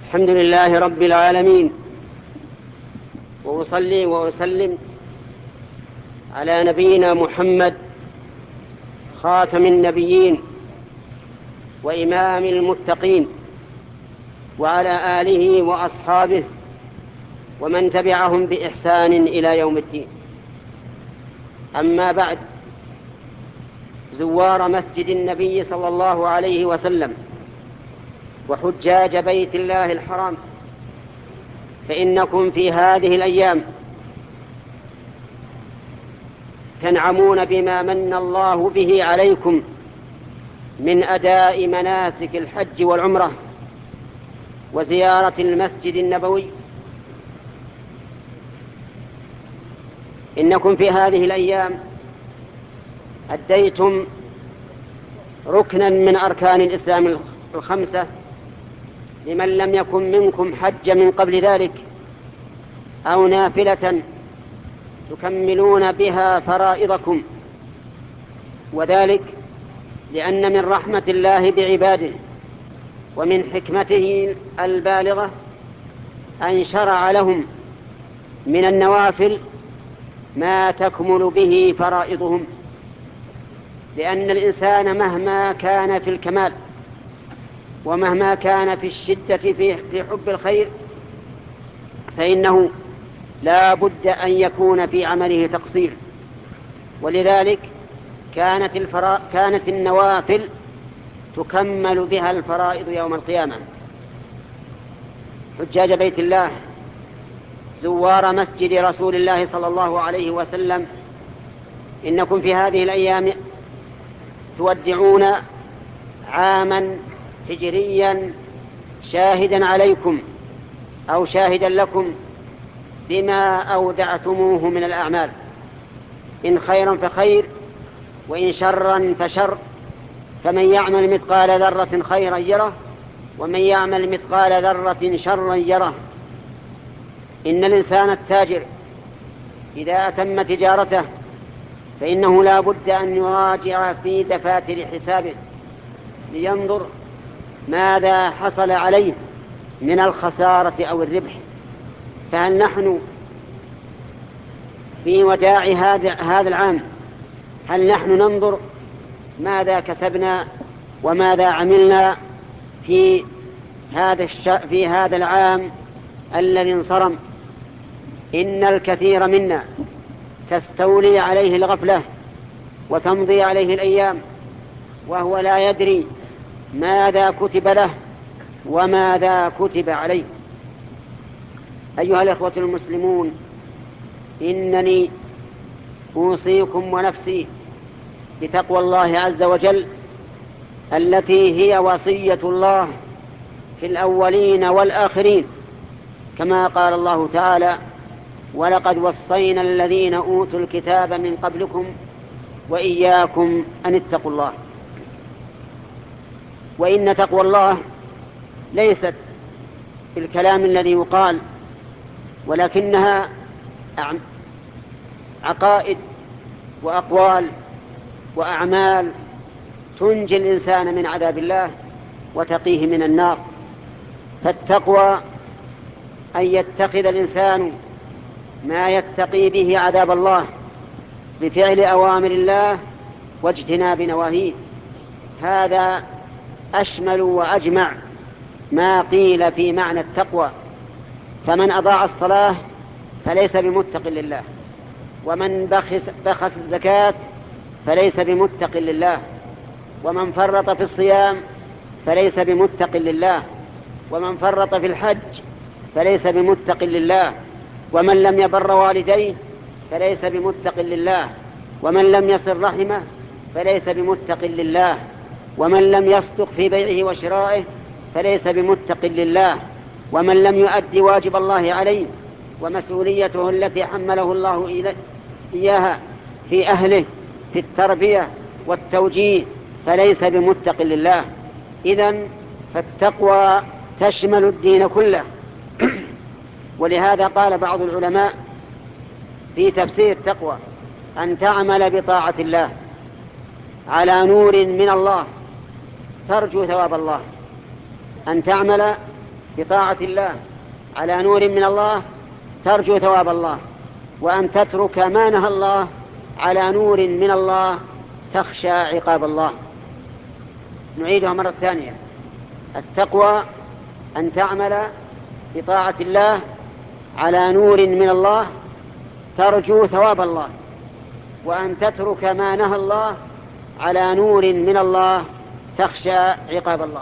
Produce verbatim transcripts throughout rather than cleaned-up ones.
الحمد لله رب العالمين، وأصلي وأسلم على نبينا محمد خاتم النبيين وإمام المتقين، وعلى آله وأصحابه ومن تبعهم بإحسان إلى يوم الدين. أما بعد، زوار مسجد النبي صلى الله عليه وسلم وحجاج بيت الله الحرام، فإنكم في هذه الأيام تنعمون بما من الله به عليكم من أداء مناسك الحج والعمرة وزيارة المسجد النبوي. إنكم في هذه الأيام أديتم ركنا من أركان الإسلام الخمسة لمن لم يكن منكم حج من قبل ذلك، أو نافلة تكملون بها فرائضكم، وذلك لأن من رحمة الله بعباده ومن حكمته البالغة أن شرع لهم من النوافل ما تكمل به فرائضهم، لأن الإنسان مهما كان في الكمال ومهما كان في الشدة في حب الخير فإنه لا بد أن يكون في عمله تقصير. ولذلك كانت, الفرا... كانت النوافل تكمل بها الفرائض يوم القيامة. حجاج بيت الله زوار مسجد رسول الله صلى الله عليه وسلم، إنكم في هذه الأيام تودعون عاما هجريا شاهدا عليكم أو شاهدا لكم بما أودعتموه من الأعمال، إن خيرا فخير وإن شرا فشر، فمن يعمل مثقال ذرة خيرا يره ومن يعمل مثقال ذرة شرا يره. إن الإنسان التاجر إذا أتم تجارته فإنه لا بد أن يراجع في دفاتر حسابه لينظر ماذا حصل عليه من الخسارة أو الربح. فهل نحن في وداع هذا هذا العام هل نحن ننظر ماذا كسبنا وماذا عملنا في هذا الش... في هذا العام الذي انصرم؟ إن الكثير منا تستولي عليه الغفلة وتمضي عليه الأيام وهو لا يدري ماذا كتب له وماذا كتب عليه. أيها الإخوة المسلمون، إنني أوصيكم ونفسي بتقوى الله عز وجل التي هي وصية الله في الأولين والآخرين، كما قال الله تعالى: ولقد وصينا الذين أوتوا الكتاب من قبلكم وإياكم أن اتقوا الله. وإن تقوى الله ليست في الكلام الذي يقال، ولكنها عقائد وأقوال وأعمال تنجي الإنسان من عذاب الله وتقيه من النار. فالتقوى أن يتخذ الإنسان ما يتقي به عذاب الله بفعل أوامر الله واجتناب نواهيه. هذا أشمل وأجمع ما قيل في معنى التقوى. فمن أضاع الصلاة فليس بمتق لله، ومن بخس, بخس الزكاة فليس بمتق لله، ومن فرط في الصيام فليس بمتق لله، ومن فرط في الحج فليس بمتق لله، ومن لم يبر والديه فليس بمتق لله، ومن لم يصل رحمه فليس بمتق لله، ومن لم يصدق في بيعه وشرائه فليس بمتق لله، ومن لم يؤدي واجب الله عليه ومسؤوليته التي حمله الله إياها في أهله في التربية والتوجيه فليس بمتق لله. إذن فالتقوى تشمل الدين كله. ولهذا قال بعض العلماء في تفسير التقوى: أن تعمل بطاعة الله على نور من الله ترجو ثواب الله. أن تعمل بطاعة الله على نور من الله ترجو ثواب الله، وأن تترك ما نهى الله على نور من الله تخشى عقاب الله. نعيدها مرة ثانية: التقوى أن تعمل بطاعة الله على نور من الله ترجو ثواب الله، وأن تترك ما نهى الله على نور من الله تخشى عقاب الله.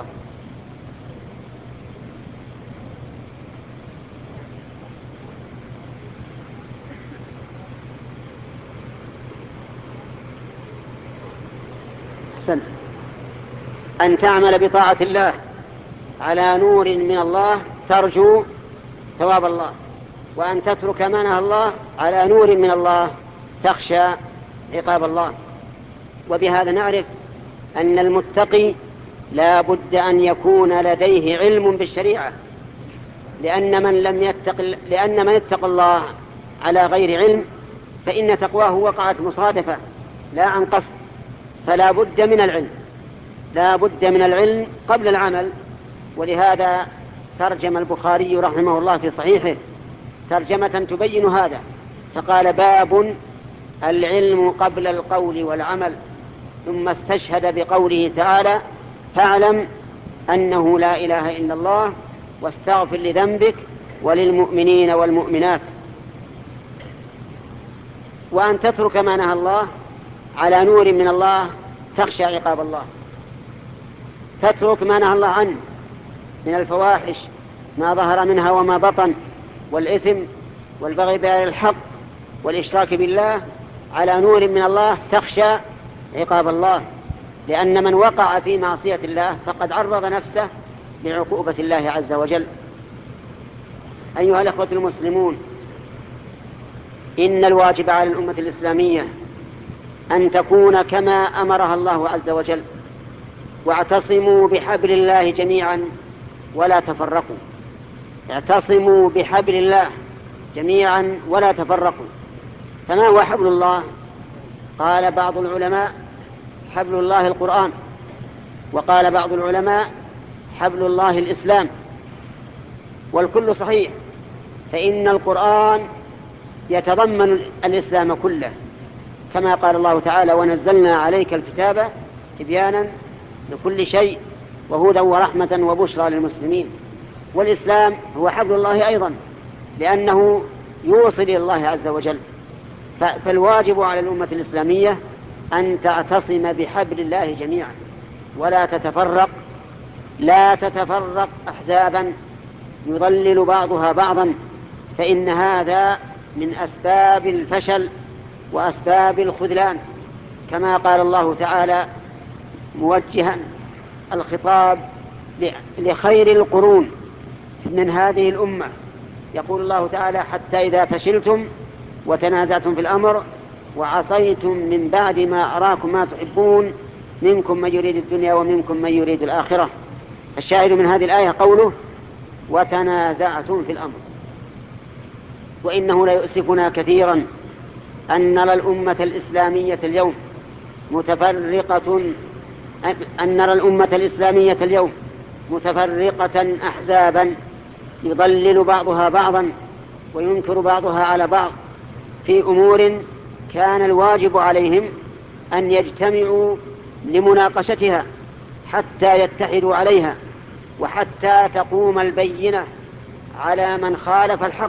أحسنت. أن تعمل بطاعة الله على نور من الله ترجو ثواب الله، وأن تترك ما نهى الله على نور من الله تخشى عقاب الله. وبهذا نعرف أن المتقي لا بد أن يكون لديه علم بالشريعة، لأن من لم يتق لأن من اتقى الله على غير علم فإن تقواه وقعت مصادفة لا عن قصد، فلا بد من العلم، لا بد من العلم قبل العمل. ولهذا ترجم البخاري رحمه الله في صحيحه ترجمة تبين هذا، فقال: باب العلم قبل القول والعمل، ثم استشهد بقوله تعالى: فاعلم أنه لا إله إلا الله واستغفر لذنبك وللمؤمنين والمؤمنات. وأن تترك ما نهى الله على نور من الله تخشى عقاب الله. تترك ما نهى الله عنه من الفواحش ما ظهر منها وما بطن، والإثم والبغي بغير الحق والإشراك بالله على نور من الله تخشى عقاب الله، لأن من وقع في معصية الله فقد عرض نفسه لعقوبة الله عز وجل. أيها الأخوة المسلمون، إن الواجب على الأمة الإسلامية أن تكون كما أمرها الله عز وجل: واعتصموا بحبل الله جميعا ولا تفرقوا. اعتصموا بحبل الله جميعا ولا تفرقوا. فما هو حبل الله؟ قال بعض العلماء: حبل الله القرآن، وقال بعض العلماء: حبل الله الإسلام. والكل صحيح، فإن القرآن يتضمن الإسلام كله، كما قال الله تعالى: ونزلنا عليك الكتاب تبيانا لكل شيء وهدى ورحمة وبشرى للمسلمين. والإسلام هو حبل الله أيضا، لأنه يوصل إلى الله عز وجل. فالواجب على الأمة الإسلامية أن تعتصم بحبل الله جميعا ولا تتفرق، لا تتفرق أحزابا يضلل بعضها بعضا، فإن هذا من أسباب الفشل وأسباب الخذلان، كما قال الله تعالى موجها الخطاب لخير القرون من هذه الأمة. يقول الله تعالى: حتى إذا فشلتم وتنازعتم في الأمر وعصيتم من بعد ما أراكم ما تحبون منكم من يريد الدنيا ومنكم من يريد الآخرة. الشاهد من هذه الآية قوله: وتنازعتم في الأمر. وإنه لا يؤسفنا كثيرا أن نرى الأمة الإسلامية اليوم متفرقة أن نرى الأمة الإسلامية اليوم متفرقة أحزابا يضلل بعضها بعضا وينكر بعضها على بعض في أمور كان الواجب عليهم أن يجتمعوا لمناقشتها حتى يتحدوا عليها، وحتى تقوم البينة على من خالف الحق.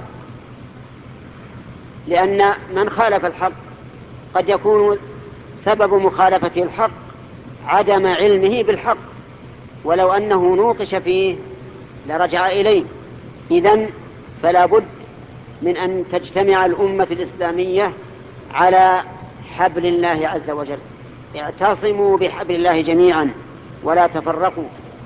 لأن من خالف الحق قد يكون سبب مخالفته الحق عدم علمه بالحق، ولو أنه نوقش فيه لرجع إليه. إذن فلا بد من أن تجتمع الأمة الإسلامية على حبل الله عز وجل. اعتصموا بحبل الله جميعا ولا تفرقوا.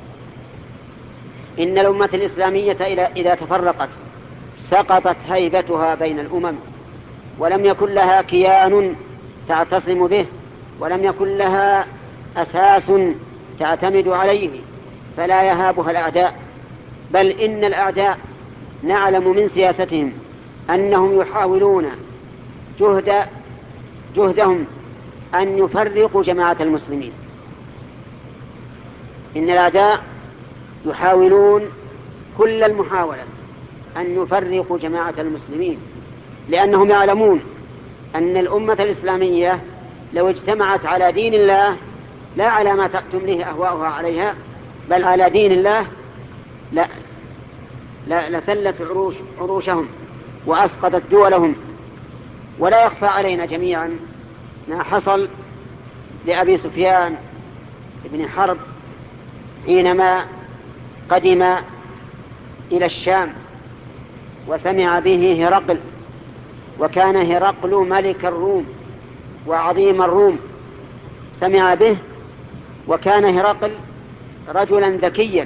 إن الأمة الإسلامية إذا تفرقت سقطت هيبتها بين الأمم، ولم يكن لها كيان تعتصم به، ولم يكن لها أساس تعتمد عليه، فلا يهابها الأعداء. بل إن الأعداء نعلم من سياستهم أنهم يحاولون جهد جهدهم أن يفرقوا جماعة المسلمين. إن الأعداء يحاولون كل المحاولة أن يفرقوا جماعة المسلمين، لأنهم يعلمون أن الأمة الإسلامية لو اجتمعت على دين الله لا على ما تمليه أهواؤها عليها، بل على دين الله لا لا لثلت عروش عروشهم وأسقطت دولهم. ولا يخفى علينا جميعا ما حصل لأبي سفيان بن حرب حينما قدم إلى الشام وسمع به هرقل، وكان هرقل ملك الروم وعظيم الروم، سمع به، وكان هرقل رجلا ذكيا،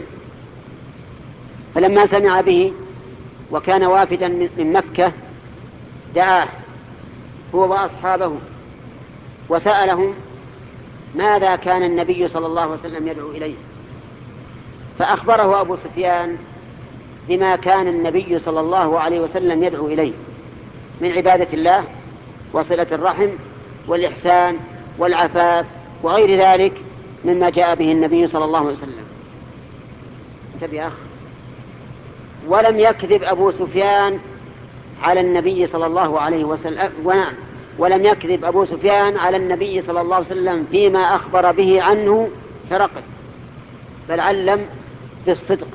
فلما سمع به وكان وافدا من مكة دعاه هو وأصحابه وسألهم ماذا كان النبي صلى الله عليه وسلم يدعو إليه، فأخبره أبو سفيان بما كان النبي صلى الله عليه وسلم يدعو إليه من عبادة الله وصلة الرحم والإحسان والعفاف وغير ذلك مما جاء به النبي صلى الله عليه وسلم. انتبه يا أخ. ولم يكذب أبو سفيان على النبي صلى الله عليه وسلم، ونعم ولم يكذب أبو سفيان على النبي صلى الله عليه وسلم فيما أخبر به عنه هرقل، بل علم بالصدق،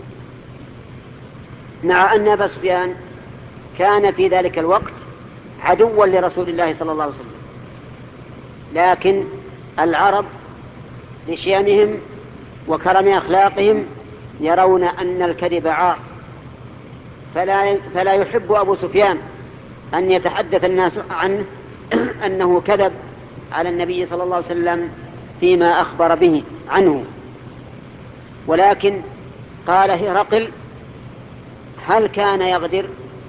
مع أن أبا سفيان كان في ذلك الوقت عدوا لرسول الله صلى الله عليه وسلم، لكن العرب لشيمهم وكرم أخلاقهم يرون أن الكذب عار، فلا, فلا يحب أبو سفيان أن يتحدث الناس عنه أنه كذب على النبي صلى الله عليه وسلم فيما أخبر به عنه. ولكن قال هرقل هل كان يغدر،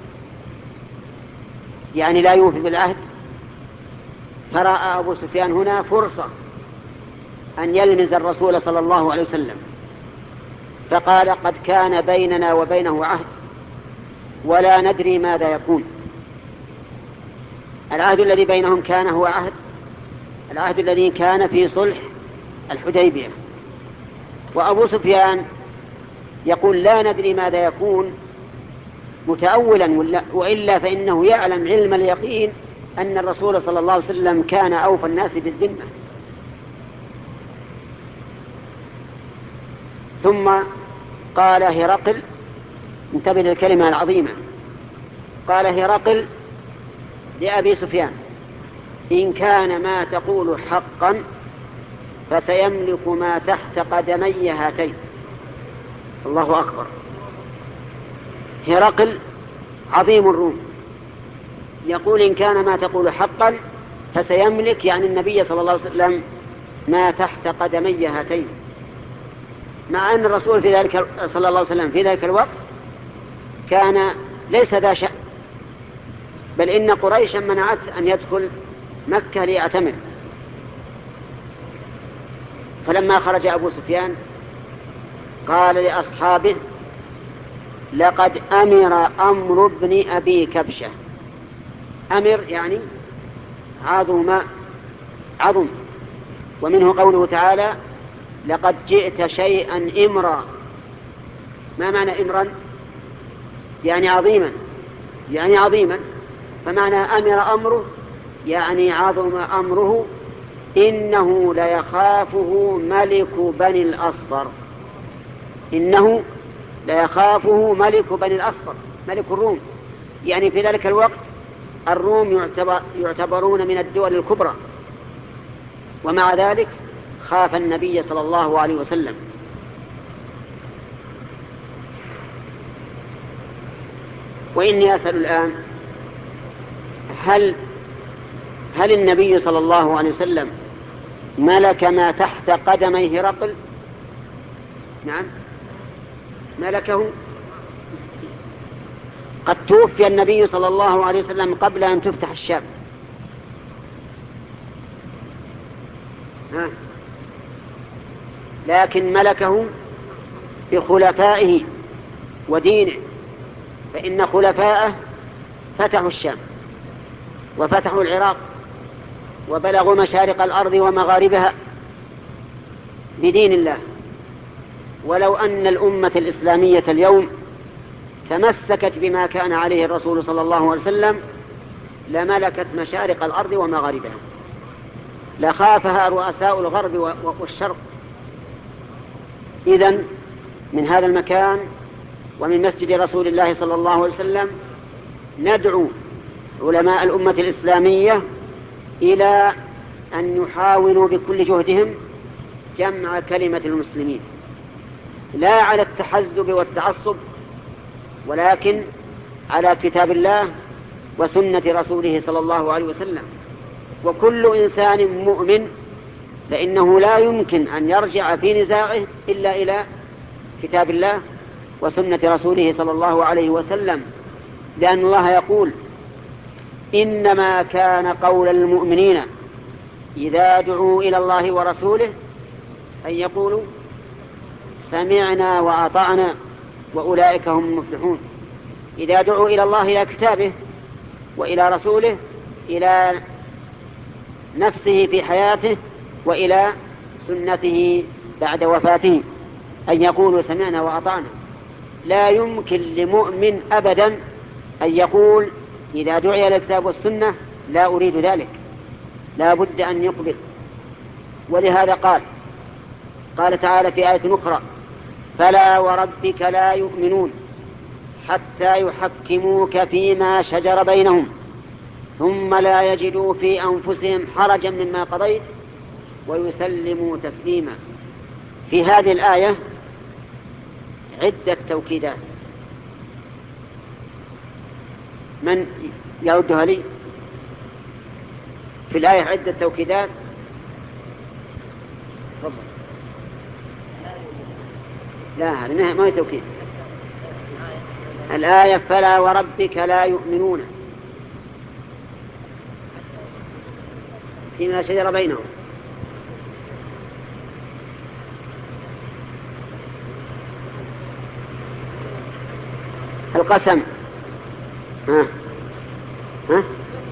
يعني لا يوفي بالعهد؟ فرأى أبو سفيان هنا فرصة أن يلمز الرسول صلى الله عليه وسلم، فقال قد كان بيننا وبينه عهد ولا ندري ماذا يكون. العهد الذي بينهم كان هو عهد العهد الذي كان في صلح الحديبية، وأبو سفيان يقول لا ندري ماذا يكون متأولا، وإلا فإنه يعلم علم اليقين أن الرسول صلى الله عليه وسلم كان أوفى الناس بالذمة. ثم قال هرقل، انتبه للكلمة العظيمة، قال هرقل لأبي سفيان إن كان ما تقول حقا فسيملك ما تحت قدمي هاتين. الله أكبر. هرقل عظيم الروم يقول إن كان ما تقول حقا فسيملك، يعني النبي صلى الله عليه وسلم، ما تحت قدمي هاتين، مع أن الرسول في ذلك صلى الله عليه وسلم في ذلك الوقت كان ليس ذا شأن، بل إن قريشا منعت أن يدخل مكة ليعتمر. فلما خرج أبو سفيان قال لأصحابه لقد أمر أمر ابن أبي كبشة. أمر يعني عظم عظم، ومنه قوله تعالى لقد جئت شيئا إمرا. ما معنى إمرا؟ يعني عظيما، يعني عظيما. فمعنى أمر أمره يعني عظم أمره، إنه ليخافه ملك بني الأصفر. إنه ليخافه ملك بني الأصفر، ملك الروم، يعني في ذلك الوقت الروم يعتبر يعتبرون من الدول الكبرى، ومع ذلك خاف النبي صلى الله عليه وسلم. وإني أسأل الآن هل هل النبي صلى الله عليه وسلم ملك ما تحت قدمي هرقل؟ نعم ملكه. قد توفي النبي صلى الله عليه وسلم قبل أن تفتح الشام، لكن ملكه بخلفائه ودينه، فإن خلفائه فتحوا الشام وفتحوا العراق وبلغوا مشارق الأرض ومغاربها بدين الله. ولو أن الأمة الإسلامية اليوم تمسكت بما كان عليه الرسول صلى الله عليه وسلم لملكت مشارق الأرض ومغاربها، لخافها رؤساء الغرب والشرق. إذن من هذا المكان ومن مسجد رسول الله صلى الله عليه وسلم ندعو علماء الأمة الإسلامية إلى أن يحاولوا بكل جهدهم جمع كلمة المسلمين، لا على التحزب والتعصب، ولكن على كتاب الله وسنة رسوله صلى الله عليه وسلم. وكل إنسان مؤمن فإنه لا يمكن أن يرجع في نزاعه إلا إلى كتاب الله وسنة رسوله صلى الله عليه وسلم، لأن الله يقول: إنما كان قول المؤمنين إذا دعوا إلى الله ورسوله أن يقولوا سمعنا وأطعنا وأولئك هم المفلحون. إذا دعوا إلى الله إلى كتابه وإلى رسوله، إلى نفسه في حياته وإلى سنته بعد وفاته، أن يقولوا سمعنا وأطعنا. لا يمكن لمؤمن أبدا أن يقول إذا دعي إلى الكتاب والسنة لا أريد ذلك، لا بد أن يقبل. ولهذا قال قال تعالى في آية أخرى: فلا وربك لا يؤمنون حتى يحكموك فيما شجر بينهم ثم لا يجدوا في أنفسهم حرجا مما قضيت ويسلموا تسليما. في هذه الآية عدة توكيدات، من يردها لي؟ في الآية عدة توكيدات. لا، هذا ما هي توكيد. الآية: فلا وربك لا يؤمنون فيما شجر بينهم. القسم. ها ها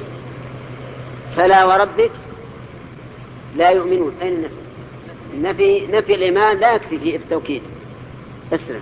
فلا وربك لا يؤمنون. أين النفي؟ النفي نفي الإيمان لا يكفي في التوكيد. اسرع.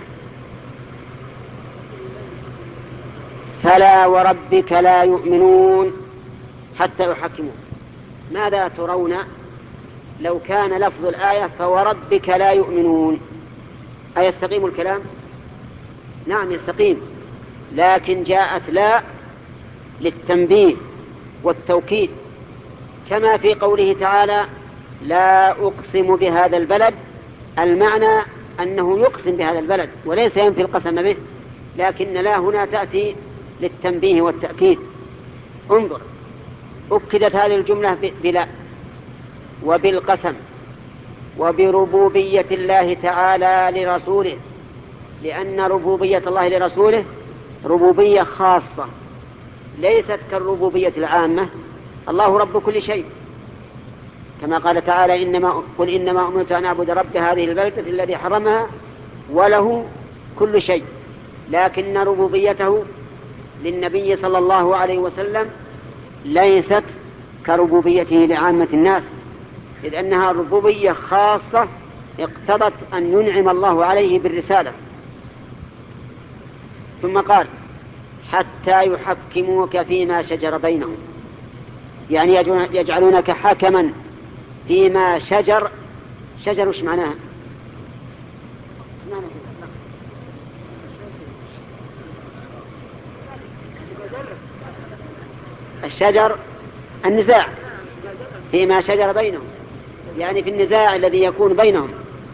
فلا وربك لا يؤمنون حتى يحكمون. ماذا ترون لو كان لفظ الآية فوربك لا يؤمنون؟ أيستقيم الكلام؟ نعم يستقيم، لكن جاءت لا للتنبيه والتوكيد، كما في قوله تعالى: لا أقسم بهذا البلد. المعنى أنه يقسم بهذا البلد وليس ينفي القسم به، لكن لا هنا تأتي للتنبيه والتأكيد. انظر، أكدت هذه الجملة بلا وبالقسم وبربوبية الله تعالى لرسوله، لأن ربوبية الله لرسوله ربوبية خاصة ليست كالربوبية العامة. الله رب كل شيء، كما قال تعالى: إنما قل إنما أمرت أن أعبد رب هذه البلدة الذي حرمها وله كل شيء. لكن ربوبيته للنبي صلى الله عليه وسلم ليست كربوبيته لعامة الناس، إذ أنها ربوبية خاصة اقتضت أن ينعم الله عليه بالرسالة. ثم قال: حتى يحكموك فيما شجر بينهم، يعني يجعلونك حكما فيما شجر. شجر وش معناها؟ الشجر النزاع، فيما شجر بينهم يعني في النزاع الذي يكون بينهم.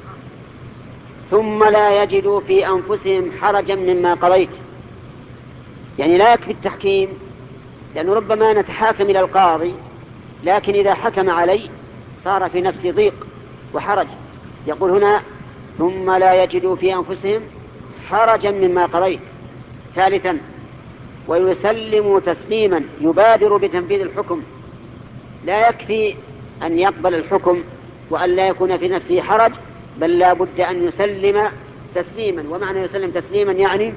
ثم لا يجدوا في أنفسهم حرجا مما قضيت، يعني لا يكفي التحكيم، لأنه ربما نتحاكم إلى القاضي، لكن إذا حكم علي صار في نفسي ضيق وحرج. يقول هنا: ثم لا يجدوا في أنفسهم حرجا مما قضيت. ثالثا: ويسلموا تسليما، يبادر بتنفيذ الحكم. لا يكفي أن يقبل الحكم وأن لا يكون في نفسه حرج، بل لا بد أن يسلم تسليما. ومعنى يسلم تسليما يعني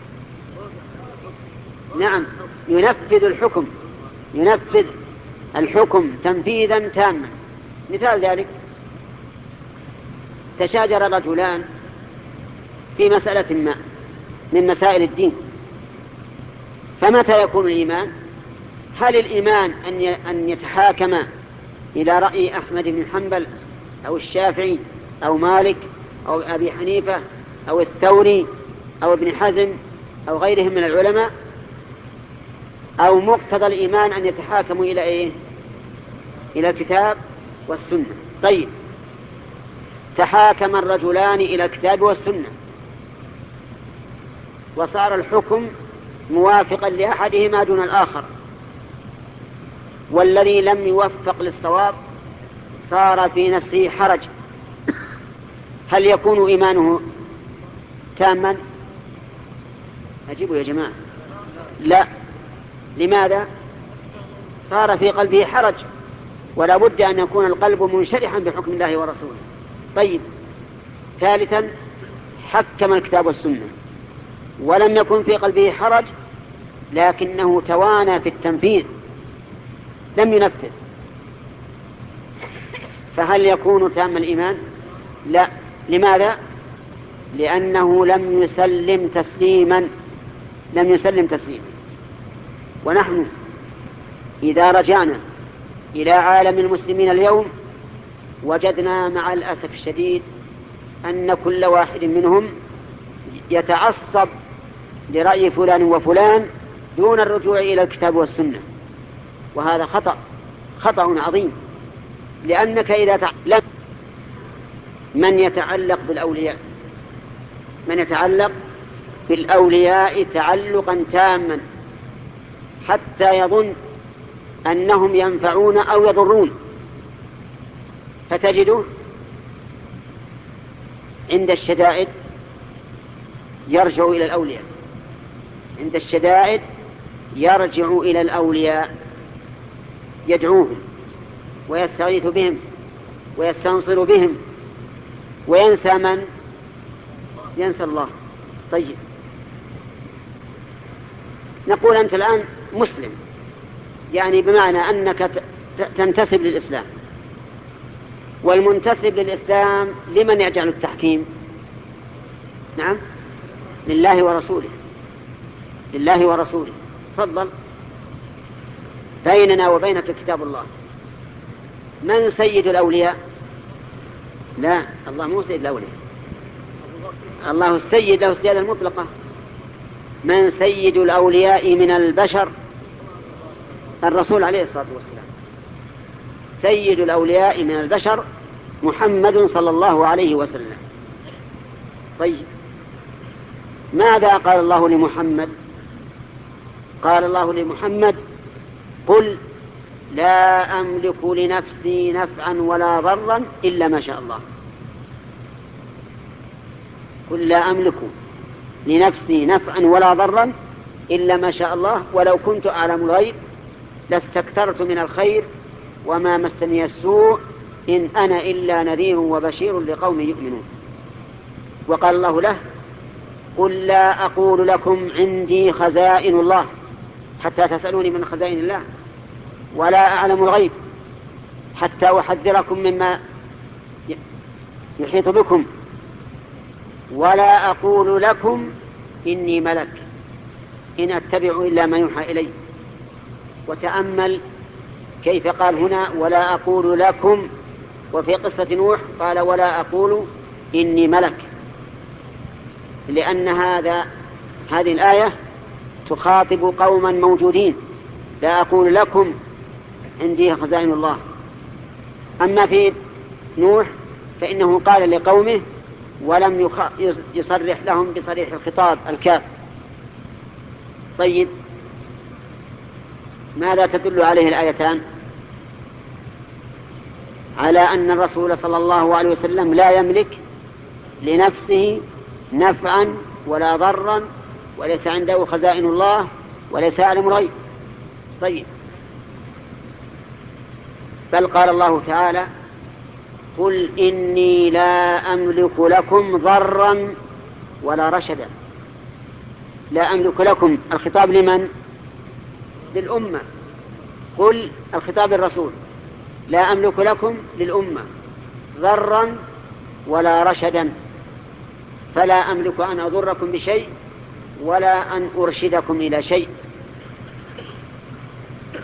نعم ينفذ الحكم، ينفذ الحكم تنفيذا تاما. مثال ذلك: تشاجر رجلان في مسألة ما من مسائل الدين، فمتى يكون الإيمان؟ هل الإيمان أن يتحاكم إلى رأي أحمد بن حنبل أو الشافعي أو مالك أو أبي حنيفة أو الثوري أو ابن حزم أو غيرهم من العلماء، أو مقتضى الإيمان أن يتحاكموا إلى إيه؟ إلى الكتاب والسنة؟ طيب، تحاكم الرجلان إلى الكتاب والسنة وصار الحكم موافقا لأحدهما دون الآخر، والذي لم يوفق للصواب صار في نفسه حرج، هل يكون إيمانه تاما؟ أجيبوا يا جماعة. لا. لماذا؟ صار في قلبه حرج، ولا بد أن يكون القلب منشرحا بحكم الله ورسوله. طيب، ثالثا، حكم الكتاب والسنة ولم يكن في قلبه حرج، لكنه توانى في التنفيذ، لم ينفذ، فهل يكون تام الإيمان؟ لا. لماذا؟ لأنه لم يسلم تسليما لم يسلم تسليما ونحن إذا رجعنا إلى عالم المسلمين اليوم وجدنا مع الأسف الشديد أن كل واحد منهم يتعصب لرأي فلان وفلان دون الرجوع إلى الكتاب والسنة، وهذا خطأ خطأ عظيم. لأنك إذا تعلم من يتعلق بالأولياء من يتعلق بالأولياء تعلقا تاما حتى يظن أنهم ينفعون أو يضرون، فتجده عند الشدائد يرجع إلى الأولياء عند الشدائد يرجع إلى الأولياء يدعوهم ويستغيث بهم ويستنصر بهم وينسى من؟ ينسى الله. طيب، نقول أنت الآن مسلم، يعني بمعنى أنك تنتسب للإسلام، والمنتسب للإسلام لمن يجعل التحكيم؟ نعم، لله ورسوله لله ورسوله. تفضل. بيننا وبينك كتاب الله. من سيد الأولياء؟ لا، الله مو سيد الأولياء، الله السيد، له السيادة المطلقة. من سيد الأولياء من البشر؟ الرسول عليه الصلاة والسلام. سيد الأولياء من البشر محمد صلى الله عليه وسلم. طيب، ماذا قال الله لمحمد؟ قال الله لمحمد: قل لا أملك لنفسي نفعا ولا ضرا إلا ما شاء الله. قل لا أملك لنفسي نفعا ولا ضرا إلا ما شاء الله ولو كنت أعلم الغيب لاستكثرت من الخير وما مسني السوء إن أنا إلا نذير وبشير لقوم يؤمنون. وقال الله له: قل لا أقول لكم عندي خزائن الله حتى تسألوني من خزائن الله، ولا أعلم الغيب حتى أحذركم مما يحيط بكم، ولا أقول لكم إني ملك إن أتبع إلا ما يوحى إلي. وتأمل كيف قال هنا ولا أقول لكم، وفي قصة نوح قال ولا أقول إني ملك، لأن هذا هذه الآية تخاطب قوما موجودين. لا أقول لكم عندي خزائن الله. أما في نوح فإنه قال لقومه ولم يصرح لهم بصريح الخطاب الكاف. طيب، ماذا تدل عليه الآيتان؟ على أن الرسول صلى الله عليه وسلم لا يملك لنفسه نفعا ولا ضرا، وليس عنده خزائن الله، وليس يعلم الغيب. طيب، بل قال الله تعالى: قل إني لا أملك لكم ضرا ولا رشدا. لا أملك لكم، الخطاب لمن؟ للأمة. قل الخطاب الرسول. لا أملك لكم للأمة ضرا ولا رشدا، فلا أملك أن أضركم بشيء ولا أن أرشدكم إلى شيء.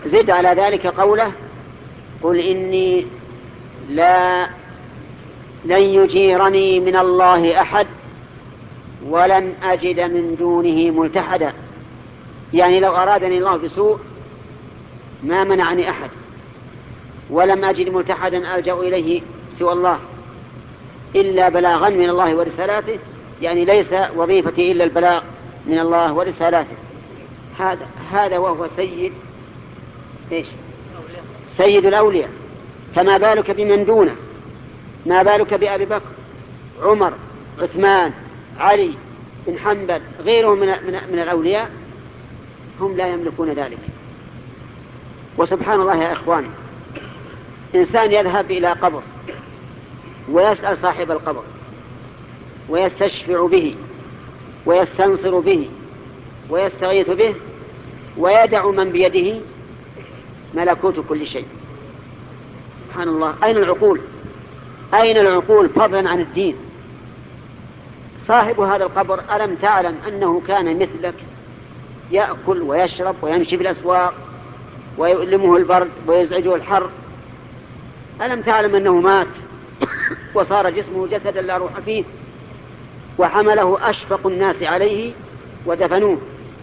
زد على ذلك قوله قل إني لا لن يجيرني من الله أحد ولن أجد من دونه ملتحدا، يعني لو أرادني الله بسوء ما منعني أحد، ولم أجد ملتحدا ألجأ إليه سوى الله إلا بلاغا من الله ورسالاته، يعني ليس وظيفتي إلا البلاغ من الله ورسالاته. هذا هذا وهو سيد إيش؟ سيد الأولياء، فما بالك بمن دونه؟ ما بالك بأبي بكر، عمر، عثمان، علي بن حنبل، غيرهم من, من, من الأولياء؟ هم لا يملكون ذلك. وسبحان الله يا إخواني، إنسان يذهب إلى قبر ويسأل صاحب القبر ويستشفع به ويستنصر به ويستغيث به ويدع من بيده ملكوت كل شيء. سبحان الله، أين العقول؟ أين العقول فضلا عن الدين؟ صاحب هذا القبر ألم تعلم أنه كان مثلك يأكل ويشرب ويمشي في الأسواق ويؤلمه البرد ويزعجه الحر؟ ألم تعلم أنه مات وصار جسمه جسدا لا روح فيه وحمله أشفق الناس عليه ودفنوه؟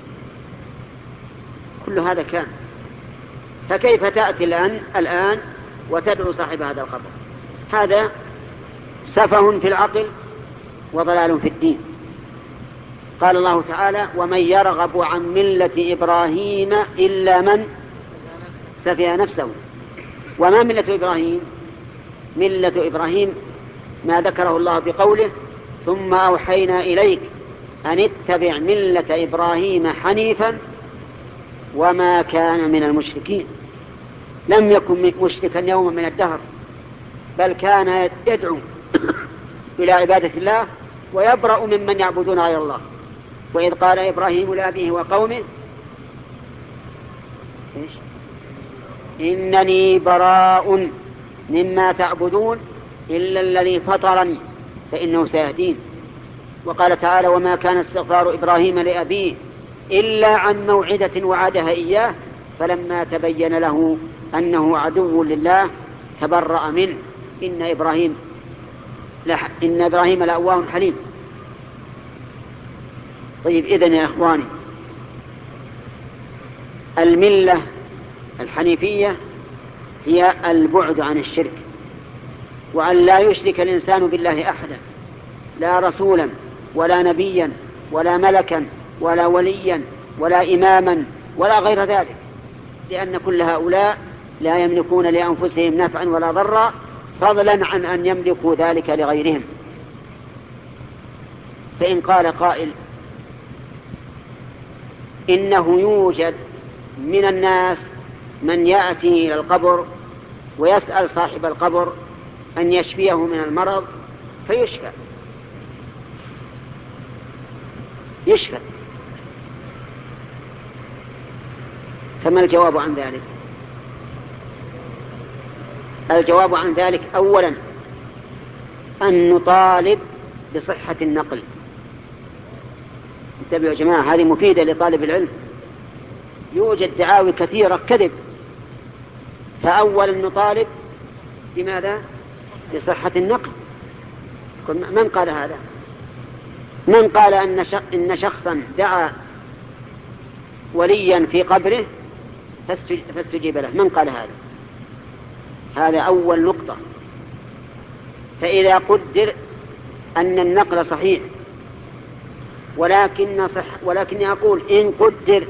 كل هذا كان، فكيف تأتي الآن, الآن وتدعو صاحب هذا القبر؟ هذا سفه في العقل وضلال في الدين. قال الله تعالى ومن يرغب عن ملة إبراهيم إلا من سفه نفسه. وما ملة إبراهيم؟ ملة إبراهيم ما ذكره الله بقوله ثم أوحينا إليك أن اتبع ملة إبراهيم حنيفا وما كان من المشركين. لم يكن مشركا يوما من الدهر، بل كان يدعو إلى عبادة الله ويبرأ ممن يعبدون غير الله. وإذ قال إبراهيم لأبيه وقومه إيش؟ إنني براء مما تعبدون إلا الذي فطرني فإنه سيهدين. وقال تعالى وما كان استغفار إبراهيم لأبيه إلا عن موعدة وعدها إياه فلما تبين له أنه عدو لله تبرأ منه إن إبراهيم لح... إن إبراهيم لأواه حليم. طيب إذن يا إخواني، الملة الحنيفية هي البعد عن الشرك، وأن لا يشرك الإنسان بالله أحدا، لا رسولا ولا نبيا ولا ملكا ولا وليا ولا إماما ولا غير ذلك، لأن كل هؤلاء لا يملكون لأنفسهم نفعا ولا ضرا فضلا عن أن يملكوا ذلك لغيرهم. فإن قال قائل إنه يوجد من الناس من يأتي إلى القبر ويسأل صاحب القبر أن يشفيه من المرض فيشفى يشفى فما الجواب عن ذلك؟ الجواب عن ذلك أولا أن نطالب بصحة النقل. انتبهوا يا جماعة، هذه مفيدة لطالب العلم. يوجد دعاوي كثيرة كذب، فأولا نطالب بماذا؟ بصحة النقل. من قال هذا؟ من قال أن إن شخصا دعا وليا في قبره فاستجيب له؟ من قال هذا؟ هذا أول نقطة. فإذا قدر أن النقل صحيح، ولكن صح ولكن أقول إن قدر،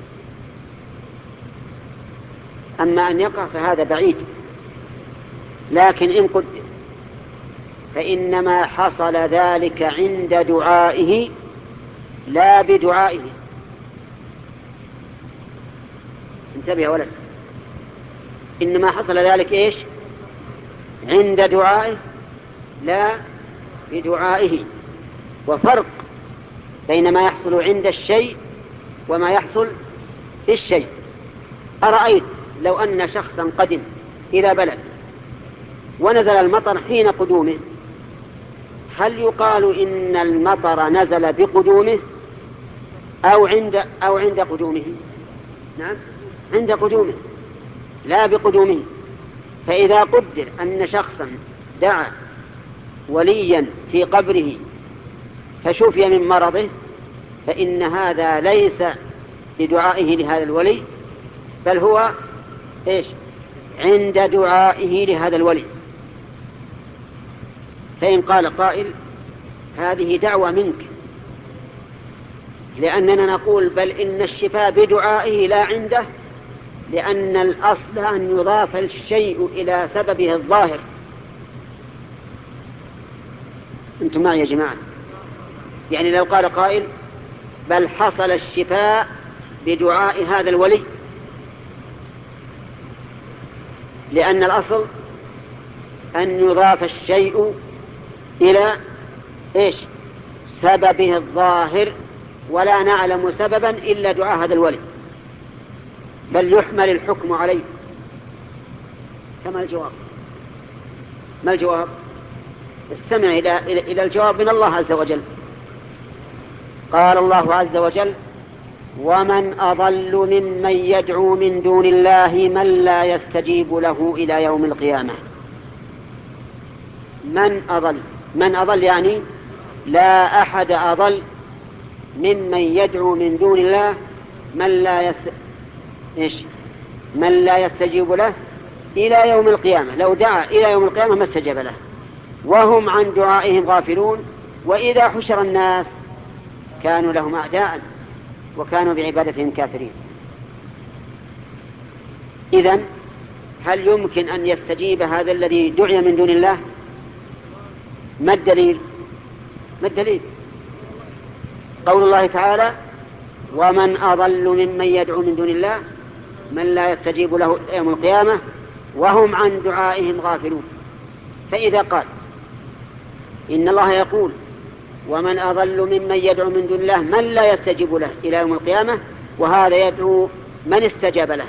أما أن يقع فهذا بعيد، لكن إن قدر فإنما حصل ذلك عند دعائه لا بدعائه. انتبه يا ولد، إنما حصل ذلك إيش؟ عند دعائه لا بدعائه. وفرق بين ما يحصل عند الشيء وما يحصل في الشيء. أرأيت لو أن شخصا قدم إلى بلد ونزل المطر حين قدومه، هل يقال إن المطر نزل بقدومه أو عند أو عند قدومه؟ نعم، عند قدومه. لا بقدومه. فإذا قدر أن شخصا دعا وليا في قبره فشفي من مرضه، فإن هذا ليس لدعائه لهذا الولي، بل هو إيش؟ عند دعائه لهذا الولي. فإن قال قائل هذه دعوة منك، لأننا نقول بل إن الشفاء بدعائه لا عنده، لأن الأصل أن يضاف الشيء إلى سببه الظاهر. أنتم معي يا جماعة؟ يعني لو قال قائل بل حصل الشفاء بدعاء هذا الولي، لأن الأصل أن يضاف الشيء إلى إيش؟ سببه الظاهر، ولا نعلم سببا إلا دعاء هذا الولي، بل يحمل الحكم عليه. كما الجواب. ما الجواب؟ استمع إلى, إلى, إلى الجواب من الله عز وجل. قال الله عز وجل ومن أضل ممن يدعو من دون الله من لا يستجيب له إلى يوم القيامة. من أضل، من أضل يعني لا أحد أضل ممن يدعو من دون الله من لا يست... إيش؟ من لا يستجيب له إلى يوم القيامة. لو دعا إلى يوم القيامة ما استجاب له، وهم عن دعائهم غافلون، وإذا حشر الناس كانوا لهم أعداء وكانوا بعبادتهم كافرين. إذن هل يمكن أن يستجيب هذا الذي دعي من دون الله؟ ما الدليل؟ ما الدليل؟ قول الله تعالى ومن أضل ممن يدعو من دون الله من لا يستجيب له يوم القيامة وهم عن دعائهم غافلون. فإذا قال إن الله يقول ومن أضل ممن يدعو من دون الله من لا يستجيب له إلى يوم القيامة، وهذا يدعو من استجاب له،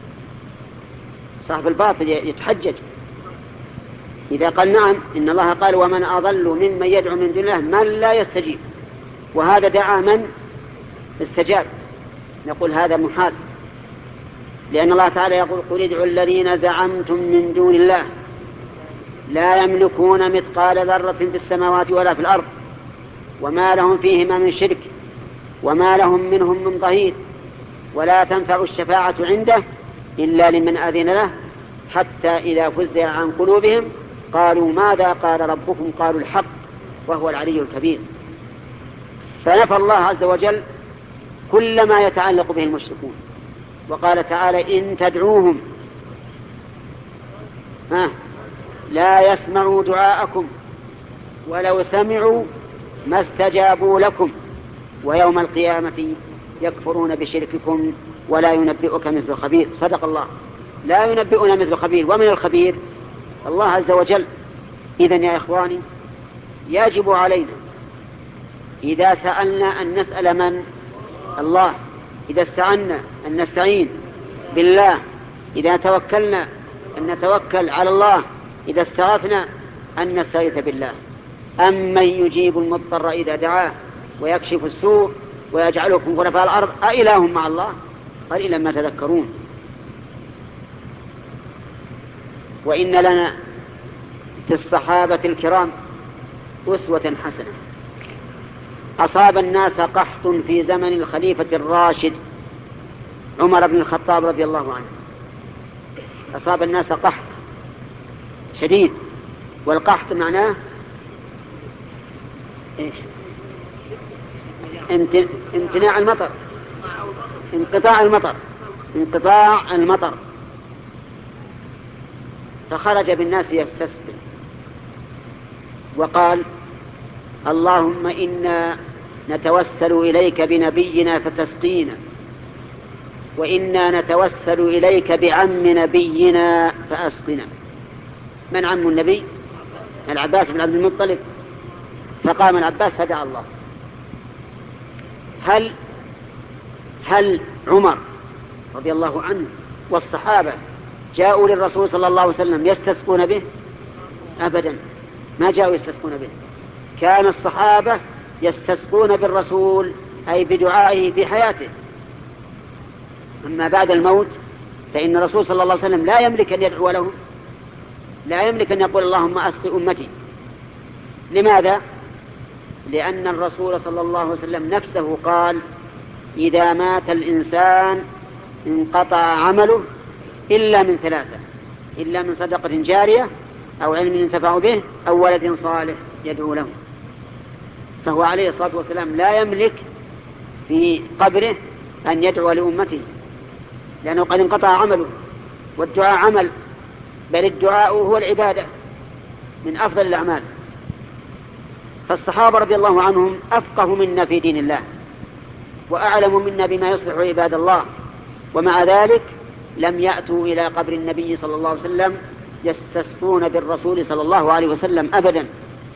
صاحب الباطل يتحجج. إذا قال نعم إن الله قال ومن أضل ممن يدعو من دون الله من لا يستجيب، وهذا دعا من استجاب، نقول هذا محال، لأن الله تعالى يقول قل ادعوا الذين زعمتم من دون الله لا يملكون مثقال ذرة في السماوات ولا في الأرض وما لهم فيهما من شرك وما لهم منهم من ظهير ولا تنفع الشفاعة عنده إلا لمن أذن له حتى إذا فزع عن قلوبهم قالوا ماذا قال ربكم قالوا الحق وهو العلي الكبير. فنفى الله عز وجل كل ما يتعلق به المشركون، وقال تعالى إن تدعوهم ها لا يسمعوا دعاءكم ولو سمعوا ما استجابوا لكم ويوم القيامة يكفرون بشرككم ولا ينبئك مثل خبير. صدق الله، لا ينبئنا مثل خبير. ومن الخبير الله عز وجل. إذن يا إخواني يجب علينا إذا سألنا أن نسأل من؟ الله. إذا استعنا أن نستعين بالله. إذا توكلنا أن نتوكل على الله. إذا استغاثنا أن نستغيث بالله. أمن يجيب المضطر إذا دعاه ويكشف السوء ويجعلكم خلفاء الأرض أإله مع الله قليلا ما تذكرون. وإن لنا في الصحابة الكرام أسوة حسنة. أصاب الناس قحط في زمن الخليفة الراشد عمر بن الخطاب رضي الله عنه. أصاب الناس قحط شديد، والقحط معناه إيش؟ امتناع المطر، انقطاع المطر، انقطاع المطر. فخرج بالناس يستسقي وقال اللهم إنا نتوسل إليك بنبينا فتسقينا، وإنا نتوسل إليك بعم نبينا فأسقنا. من عم النبي؟ العباس بن عبد المطلب. فقام العباس فدعا الله. هل هل عمر رضي الله عنه والصحابة جاءوا للرسول صلى الله عليه وسلم يستسقون به؟ أبدا، ما جاءوا يستسقون به. كان الصحابة يستسقون بالرسول أي بدعائه في حياته، أما بعد الموت فإن الرسول صلى الله عليه وسلم لا يملك أن يدعو لهم، لا يملك أن يقول اللهم أسق أمتي. لماذا؟ لأن الرسول صلى الله عليه وسلم نفسه قال إذا مات الإنسان انقطع عمله إلا من ثلاثة، إلا من صدقة جارية أو علم ينتفع به أو ولد صالح يدعو له. فهو عليه الصلاة والسلام لا يملك في قبره أن يدعو لأمته، لأنه قد انقطع عمله، والدعاء عمل، بل الدعاء هو العبادة من أفضل الأعمال. فالصحابة رضي الله عنهم أفقه منا في دين الله وأعلم منا بما يصلح عباد الله، ومع ذلك لم يأتوا إلى قبر النبي صلى الله عليه وسلم يستسقون بالرسول صلى الله عليه وسلم أبدا،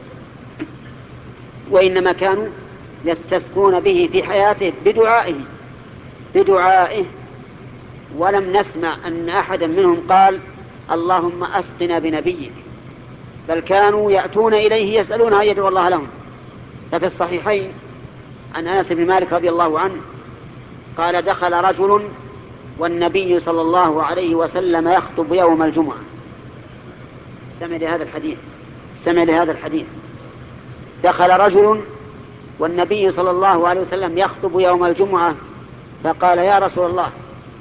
وإنما كانوا يستسقون به في حياته بدعائه بدعائه ولم نسمع أن أحدا منهم قال اللهم أسقنا بنبيك، بل كانوا يأتون إليه يسألون أن يدعو الله لهم. ففي الصحيحين عن أنس بن مالك رضي الله عنه قال دخل رجل والنبي صلى الله عليه وسلم يخطب يوم الجمعة. استمع لهذا الحديث استمع لهذا الحديث دخل رجل والنبي صلى الله عليه وسلم يخطب يوم الجمعة فقال يا رسول الله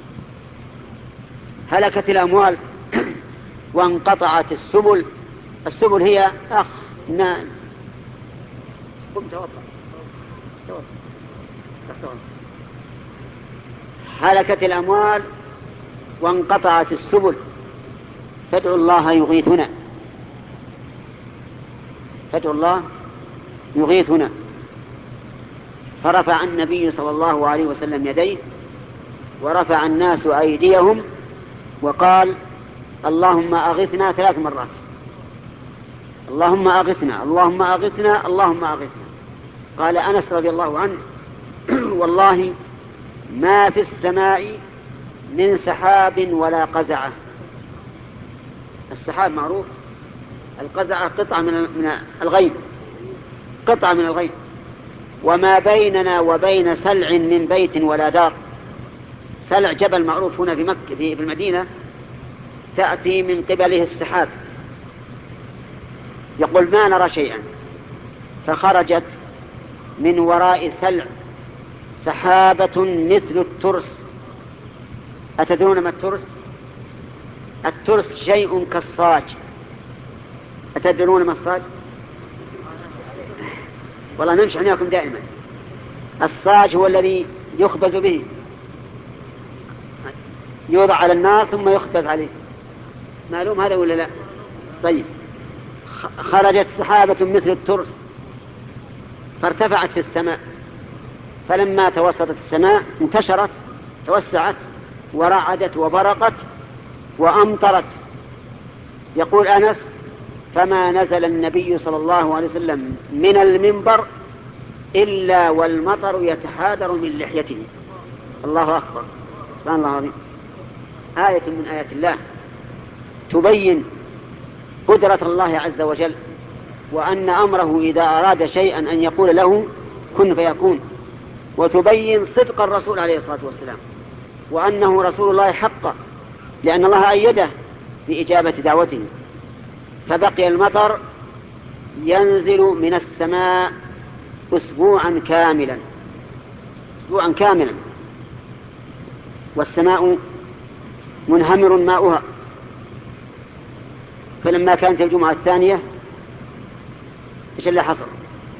هلكت الأموال وانقطعت السبل. السبل هي أخ نان قم توضأ هلكت الأموال وانقطعت السبل فادعوا الله يغيثنا فادعوا الله يغيثنا. فرفع النبي صلى الله عليه وسلم يديه ورفع الناس أيديهم وقال اللهم أغثنا ثلاث مرات، اللهم أغثنا اللهم أغثنا اللهم أغثنا. قال أنس رضي الله عنه والله ما في السماء من سحاب ولا قزعة. السحاب معروف، القزعة قطعة من الغيب، قطعة من الغيب. وما بيننا وبين سلع من بيت ولا دار. سلع جبل معروف هنا في مكة في المدينة، تأتي من قبله السحاب، يقول ما نرى شيئا، فخرجت من وراء سلع سحابة مثل الترس. أتدرون ما الترس؟ الترس شيء كالصاج. أتدرون ما الصاج؟ والله نمشي عناكم دائما. الصاج هو الذي يخبز به، يوضع على النار ثم يخبز عليه، معلوم هذا ولا لا؟ طيب، خرجت سحابة مثل الترس فارتفعت في السماء، فلما توسطت السماء انتشرت توسعت ورعدت وبرقت وأمطرت. يقول أنس فما نزل النبي صلى الله عليه وسلم من المنبر إلا والمطر يتحادر من لحيته. الله أكبر، سبحان الله العظيم. آية من آيات الله تبين قدرة الله عز وجل، وأن أمره إذا أراد شيئا أن يقول له كن فيكون، وتبين صدق الرسول عليه الصلاة والسلام وأنه رسول الله حقا، لأن الله أيده بإجابة دعوته. فبقي المطر ينزل من السماء أسبوعا كاملا أسبوعا كاملا والسماء منهمر ماؤها. فلما كانت الجمعة الثانية إيش اللي حصل؟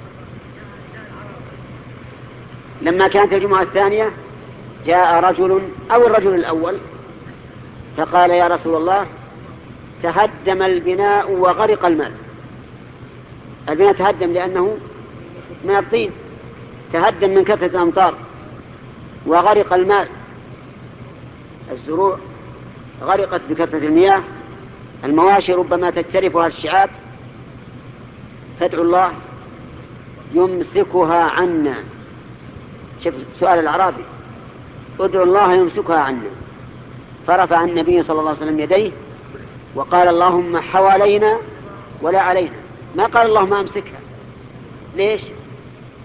لما كانت الجمعة الثانية جاء رجل أو الرجل الأول فقال يا رسول الله تهدم البناء وغرق الماء. البناء تهدم لأنه من الطين، تهدم من كثرة الأمطار، وغرق الماء، الزروع غرقت بكثرة المياه، المواشي ربما تجترفها الشعاب، فادعوا الله يمسكها عنا. شوف سؤال الأعرابي، ادعوا الله يمسكها عنا. فرفع النبي صلى الله عليه وسلم يديه وقال اللهم حوالينا ولا علينا، ما قال اللهم امسكها. ليش؟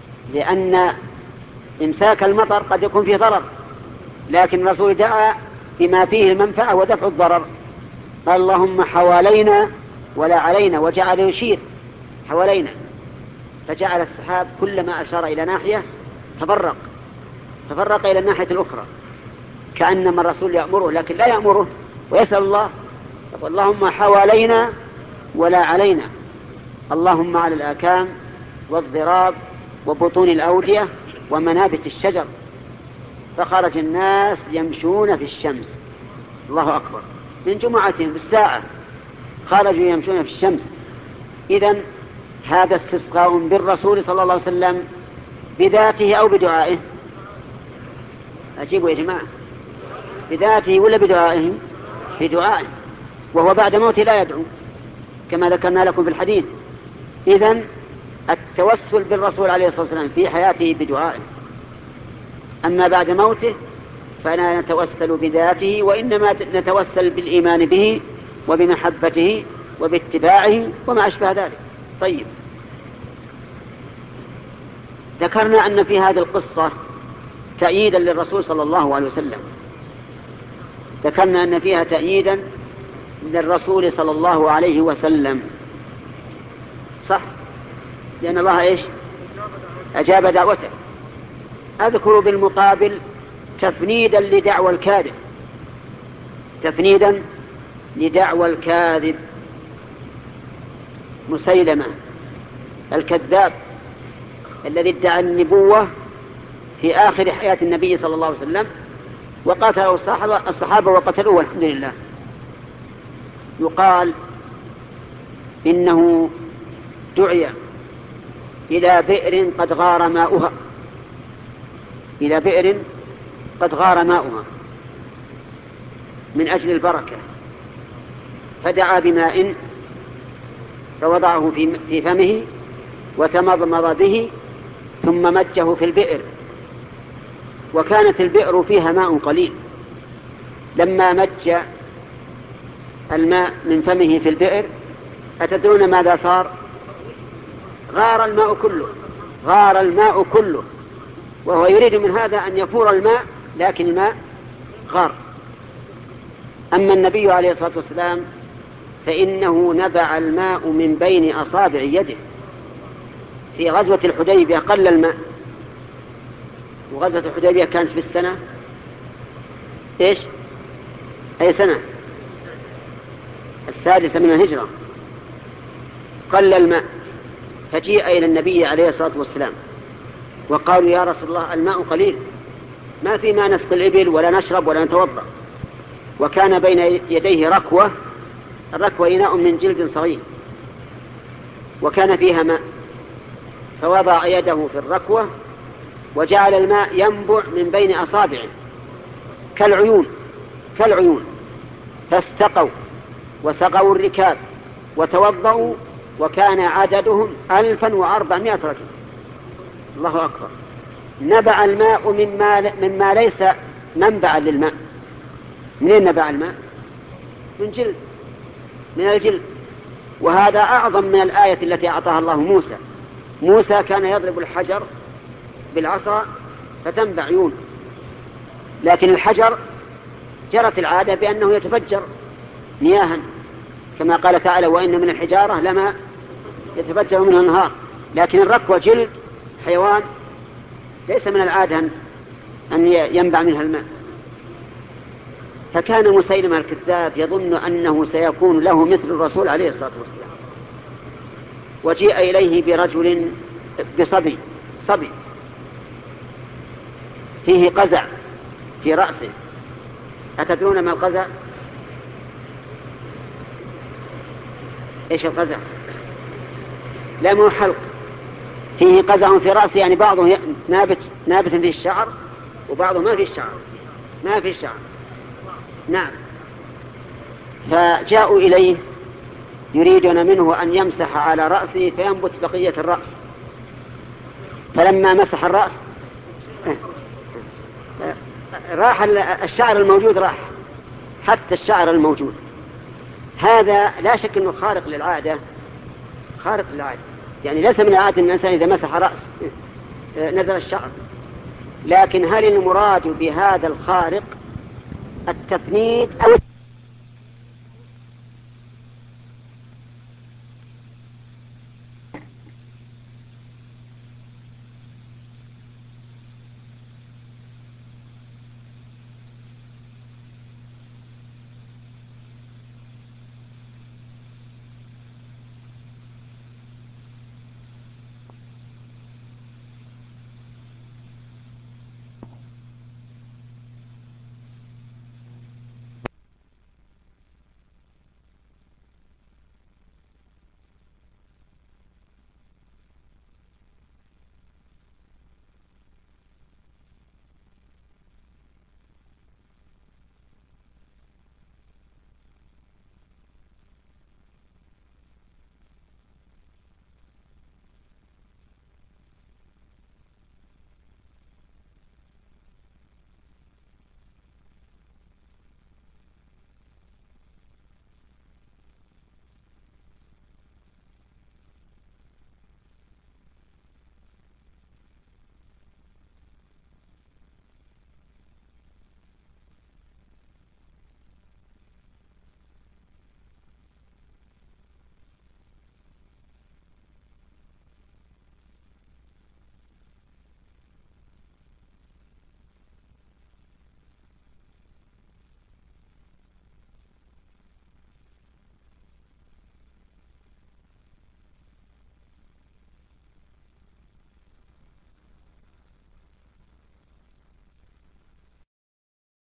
لأن إمساك المطر قد يكون فيه ضرر، لكن الرسول دعا بما فيه المنفعة ودفع الضرر. قال اللهم حوالينا ولا علينا، وجعل يشير حوالينا، فجعل السحاب كلما أشار إلى ناحية تفرق تفرق إلى الناحية الأخرى، كأنما الرسول يأمره لكن لا يأمره ويسأل الله. اللهم حوالينا ولا علينا، اللهم على الآكام والضراب وبطون الأودية ومنابت الشجر. فخرج الناس يمشون في الشمس، الله أكبر، من جمعتهم بالساعة خرجوا يمشون في الشمس. إذن هذا استسقاء بالرسول صلى الله عليه وسلم بذاته أو بدعائه؟ أجيبوا يا جماعة، بذاته ولا بدعائه؟ بدعائه، وهو بعد موته لا يدعو كما ذكرنا لكم في الحديث. إذن التوسل بالرسول عليه الصلاة والسلام في حياته بدعائه، أما بعد موته فلا نتوسل بذاته، وإنما نتوسل بالإيمان به وبمحبته وباتباعه وما أشبه ذلك. طيب، ذكرنا أن في هذه القصة تأييدا للرسول صلى الله عليه وسلم، ذكرنا أن فيها تأييدا للرسول صلى الله عليه وسلم، صح؟ لأن الله إيش؟ أجاب دعوته. أذكر بالمقابل تفنيدا لدعوى الكاذب، تفنيدا لدعوى الكاذب مسيلمة الكذاب الذي ادعى النبوة في آخر حياة النبي صلى الله عليه وسلم، وقاتله الصحابة, الصحابة وقتلوه والحمد لله. يقال إنه دعي إلى بئر قد غار ماؤها، إلى بئر قد غار ماؤها من أجل البركة، فدعا بماء فوضعه في فمه وتمضمض به ثم مجه في البئر، وكانت البئر فيها ماء قليل. لما مج الماء من فمه في البئر أتدرون ماذا صار؟ غار الماء كله، غار الماء كله، وهو يريد من هذا أن يفور الماء، لكن الماء غار. أما النبي عليه الصلاة والسلام فإنه نبع الماء من بين أصابع يده. في غزوة الحديبية قل الماء، وغزوة الحديبية كانت في السنة إيش؟ أي سنة؟ السادسة من الهجرة. قل الماء، فجيء إلى النبي عليه الصلاة والسلام وقالوا يا رسول الله الماء قليل، ما في ما نسقي الإبل ولا نشرب ولا نتوضأ. وكان بين يديه ركوة، الركوة إناء من جلد صغير وكان فيها ماء، فوضع يده في الركوة وجعل الماء ينبع من بين أصابعه كالعيون كالعيون فاستقوا وسقوا الركاب وتوضأوا، وكان عددهم ألفا وأربعمائة رجل. الله أكبر. نبع الماء مما, مما ليس منبعا للماء. منين نبع الماء؟ من جلد، من الجلد. وهذا أعظم من الآية التي أعطاها الله موسى. موسى كان يضرب الحجر بالعصا فتنبع عيون، لكن الحجر جرت العادة بأنه يتفجر مياها، كما قال تعالى وإن من الحجارة لما يتفجر منه الأنهار. لكن الركوة جلد حيوان ليس من العادة أن ينبع منها الماء. فكان مسيلمة الكذاب يظن أنه سيكون له مثل الرسول عليه الصلاة والسلام، وجيء إليه برجل بصبي صبي فيه قزع في رأسه. أتدرون ما القزع؟ إيش القزع؟ لا مو حلق، فيه قزع في رأسه، يعني بعضه نابت نابت فيه الشعر وبعضه ما فيه الشعر، ما فيه الشعر. نعم. فجاءوا إليه يريدون منه أن يمسح على رأسه فينبت بقية الرأس. فلما مسح الرأس راح الشعر الموجود، راح حتى الشعر الموجود. هذا لا شك أنه خارق للعادة، خارق للعادة، يعني ليس من العادة أن الإنسان إذا مسح رأس نزل الشعر. لكن هل المراد بهذا الخارق التفنيد أو